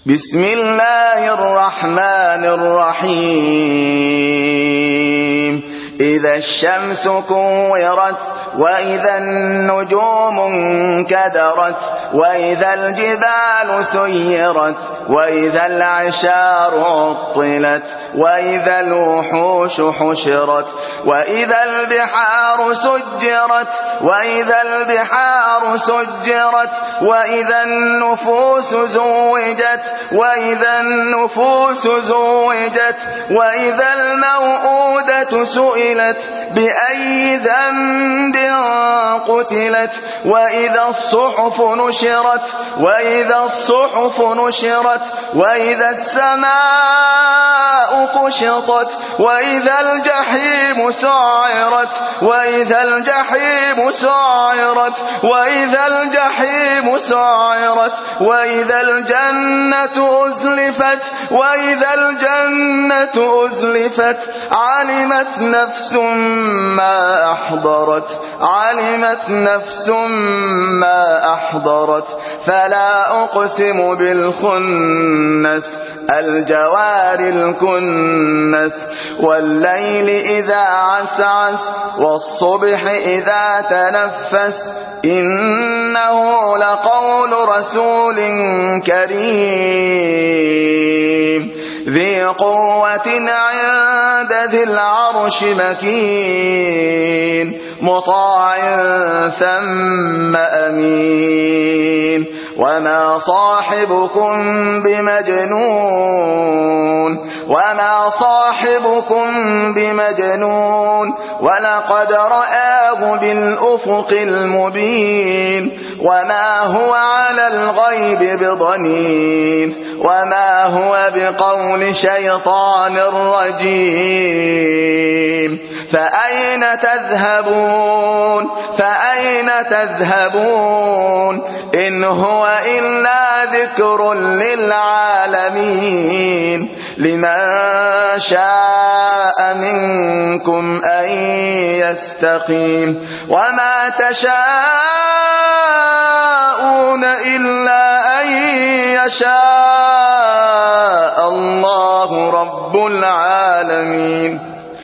بسم الله الرحمن الرحيم إذا الشمس كورت وإذا النجوم انكدرت وإذا الجبال سيرت وإذا العشار عطلت وإذا الوحوش حشرت وإذا البحار سجرت وإذا البحار سجرت وإذا النفوس زوجت وإذا النفوس زوجت وإذا الموءودة سئلت بأي ذنب قتلت وإذا الصحف نشرت وإذا الصحف نشرت وإذا السماء كشطت وإذا الجحيم سعرت وإذا الجحيم سعرت وإذا الجحيم سعرت وإذا الجنة أزلفت وإذا الجنة أزلفت علمت نفس ما أحضرت علمت نفس ما أحضرت فلا أقسم بالخنس الجوار الكنس والليل إذا عسعس والصبح إذا تنفس إنه لقول رسول كريم ذي قوة عند ذي العرش مكين مطاع ثم أمين وما صاحبكم بمجنون وما صاحبكم بمجنون ولقد رآه بالأفق المبين وما هو على الغيب بضنين وما هو بقول شيطان رجيم فأين تذهبون فأين تذهبون إن هو إلا ذكر للعالمين لمن شاء منكم أن يستقيم وما تشاءون إلا أن يشاء الله رب العالمين.